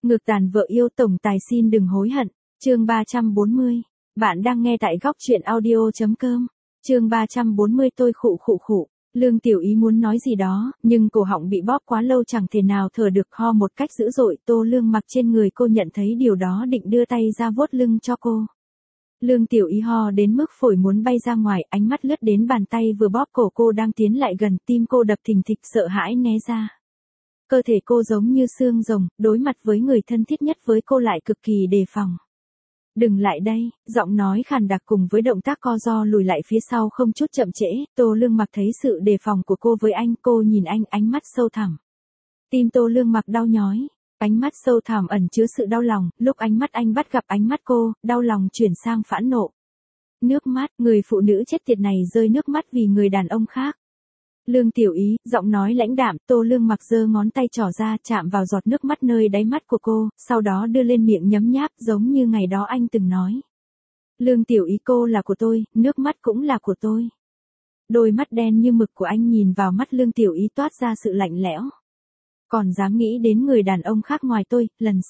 Ngược tàn vợ yêu tổng tài xin đừng hối hận. Chương 340. Bạn đang nghe tại góc truyện audio.com. Chương 340 tôi khụ khụ khụ. Lương Tiểu Ý muốn nói gì đó, nhưng cổ họng bị bóp quá lâu chẳng thể nào thở được, ho một cách dữ dội. Tô Lương Mặc trên người cô nhận thấy điều đó định đưa tay ra vuốt lưng cho cô. Lương Tiểu Ý ho đến mức phổi muốn bay ra ngoài, ánh mắt lướt đến bàn tay vừa bóp cổ cô đang tiến lại gần, tim cô đập thình thịch sợ hãi né ra. Cơ thể cô giống như xương rồng, đối mặt với người thân thiết nhất với cô lại cực kỳ đề phòng. Đừng lại đây, giọng nói khàn đặc cùng với động tác co ro lùi lại phía sau không chút chậm trễ. Tô Lương Mặc thấy sự đề phòng của cô với anh, cô nhìn anh, ánh mắt sâu thẳm. Tim Tô Lương Mặc đau nhói, ánh mắt sâu thẳm ẩn chứa sự đau lòng. Lúc ánh mắt anh bắt gặp ánh mắt cô, đau lòng chuyển sang phẫn nộ. Nước mắt, người phụ nữ chết tiệt này rơi nước mắt vì người đàn ông khác. Lương Tiểu Ý, giọng nói lãnh đạm. Tô Lương Mặc giơ ngón tay trỏ ra chạm vào giọt nước mắt nơi đáy mắt của cô, sau đó đưa lên miệng nhấm nháp giống như ngày đó anh từng nói. Lương Tiểu Ý, cô là của tôi, nước mắt cũng là của tôi. Đôi mắt đen như mực của anh nhìn vào mắt Lương Tiểu Ý toát ra sự lạnh lẽo. Còn dám nghĩ đến người đàn ông khác ngoài tôi,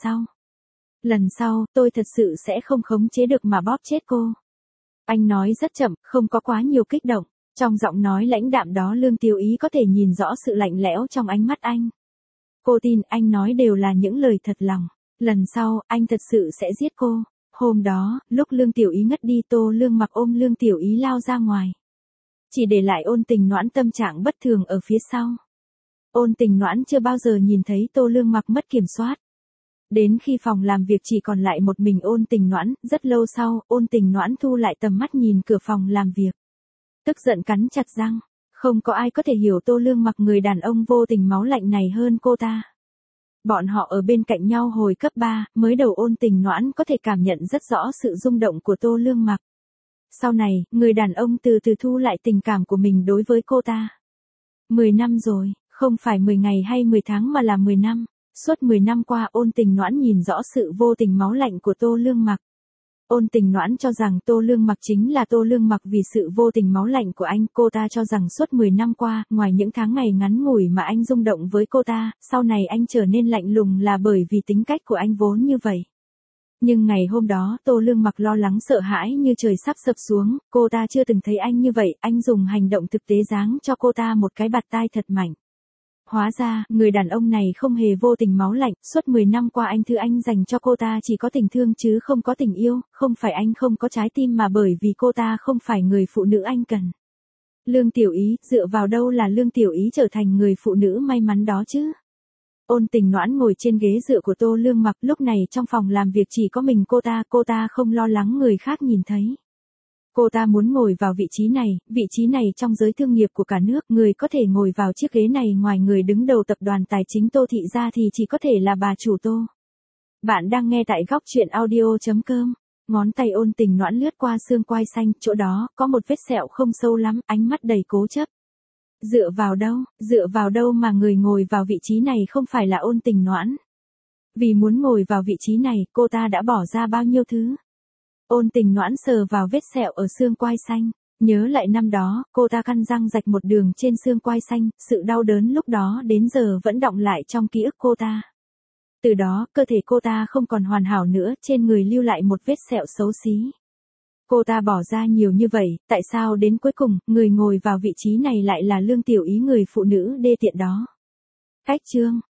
lần sau, tôi thật sự sẽ không khống chế được mà bóp chết cô. Anh nói rất chậm, không có quá nhiều kích động. Trong giọng nói lãnh đạm đó Lương Tiểu Ý có thể nhìn rõ sự lạnh lẽo trong ánh mắt anh. Cô tin anh nói đều là những lời thật lòng. Lần sau, anh thật sự sẽ giết cô. Hôm đó, lúc Lương Tiểu Ý ngất đi, Tô Lương Mặc ôm Lương Tiểu Ý lao ra ngoài. Chỉ để lại Ôn Tình Noãn tâm trạng bất thường ở phía sau. Ôn Tình Noãn chưa bao giờ nhìn thấy Tô Lương Mặc mất kiểm soát. Đến khi phòng làm việc chỉ còn lại một mình Ôn Tình Noãn, rất lâu sau, Ôn Tình Noãn thu lại tầm mắt nhìn cửa phòng làm việc. Tức giận cắn chặt răng, không có ai có thể hiểu Tô Lương Mặc người đàn ông vô tình máu lạnh này hơn cô ta. Bọn họ ở bên cạnh nhau hồi cấp 3, mới đầu Ôn Tình Noãn có thể cảm nhận rất rõ sự rung động của Tô Lương Mặc. Sau này, người đàn ông từ từ thu lại tình cảm của mình đối với cô ta. 10 năm rồi, không phải 10 ngày hay 10 tháng mà là 10 năm. Suốt 10 năm qua Ôn Tình Noãn nhìn rõ sự vô tình máu lạnh của Tô Lương Mặc. Ôn Tình Noãn cho rằng Tô Lương Mặc chính là Tô Lương Mặc vì sự vô tình máu lạnh của anh. Cô ta cho rằng suốt 10 năm qua, ngoài những tháng ngày ngắn ngủi mà anh rung động với cô ta, sau này anh trở nên lạnh lùng là bởi vì tính cách của anh vốn như vậy. Nhưng ngày hôm đó Tô Lương Mặc lo lắng sợ hãi như trời sắp sập xuống, cô ta chưa từng thấy anh như vậy, anh dùng hành động thực tế giáng cho cô ta một cái bạt tai thật mạnh. Hóa ra, người đàn ông này không hề vô tình máu lạnh, suốt 10 năm qua thứ anh dành cho cô ta chỉ có tình thương chứ không có tình yêu, không phải anh không có trái tim mà bởi vì cô ta không phải người phụ nữ anh cần. Lương Tiểu Ý, dựa vào đâu là Lương Tiểu Ý trở thành người phụ nữ may mắn đó chứ? Ôn Tình Noãn ngồi trên ghế dựa của Tô Lương Mặc, lúc này trong phòng làm việc chỉ có mình cô ta không lo lắng người khác nhìn thấy. Cô ta muốn ngồi vào vị trí này trong giới thương nghiệp của cả nước, người có thể ngồi vào chiếc ghế này ngoài người đứng đầu tập đoàn tài chính Tô Thị ra thì chỉ có thể là bà chủ Tô. Bạn đang nghe tại góc truyện audio.com. Ngón tay Ôn Tình Noãn lướt qua xương quai xanh, chỗ đó có một vết sẹo không sâu lắm, ánh mắt đầy cố chấp. Dựa vào đâu mà người ngồi vào vị trí này không phải là Ôn Tình Noãn? Vì muốn ngồi vào vị trí này, cô ta đã bỏ ra bao nhiêu thứ? Ôn Tình Noãn sờ vào vết sẹo ở xương quai xanh, nhớ lại năm đó, cô ta căn răng rạch một đường trên xương quai xanh, sự đau đớn lúc đó đến giờ vẫn đọng lại trong ký ức cô ta. Từ đó, cơ thể cô ta không còn hoàn hảo nữa, trên người lưu lại một vết sẹo xấu xí. Cô ta bỏ ra nhiều như vậy, tại sao đến cuối cùng, người ngồi vào vị trí này lại là Lương Tiểu Ý, người phụ nữ đê tiện đó? Cách chương.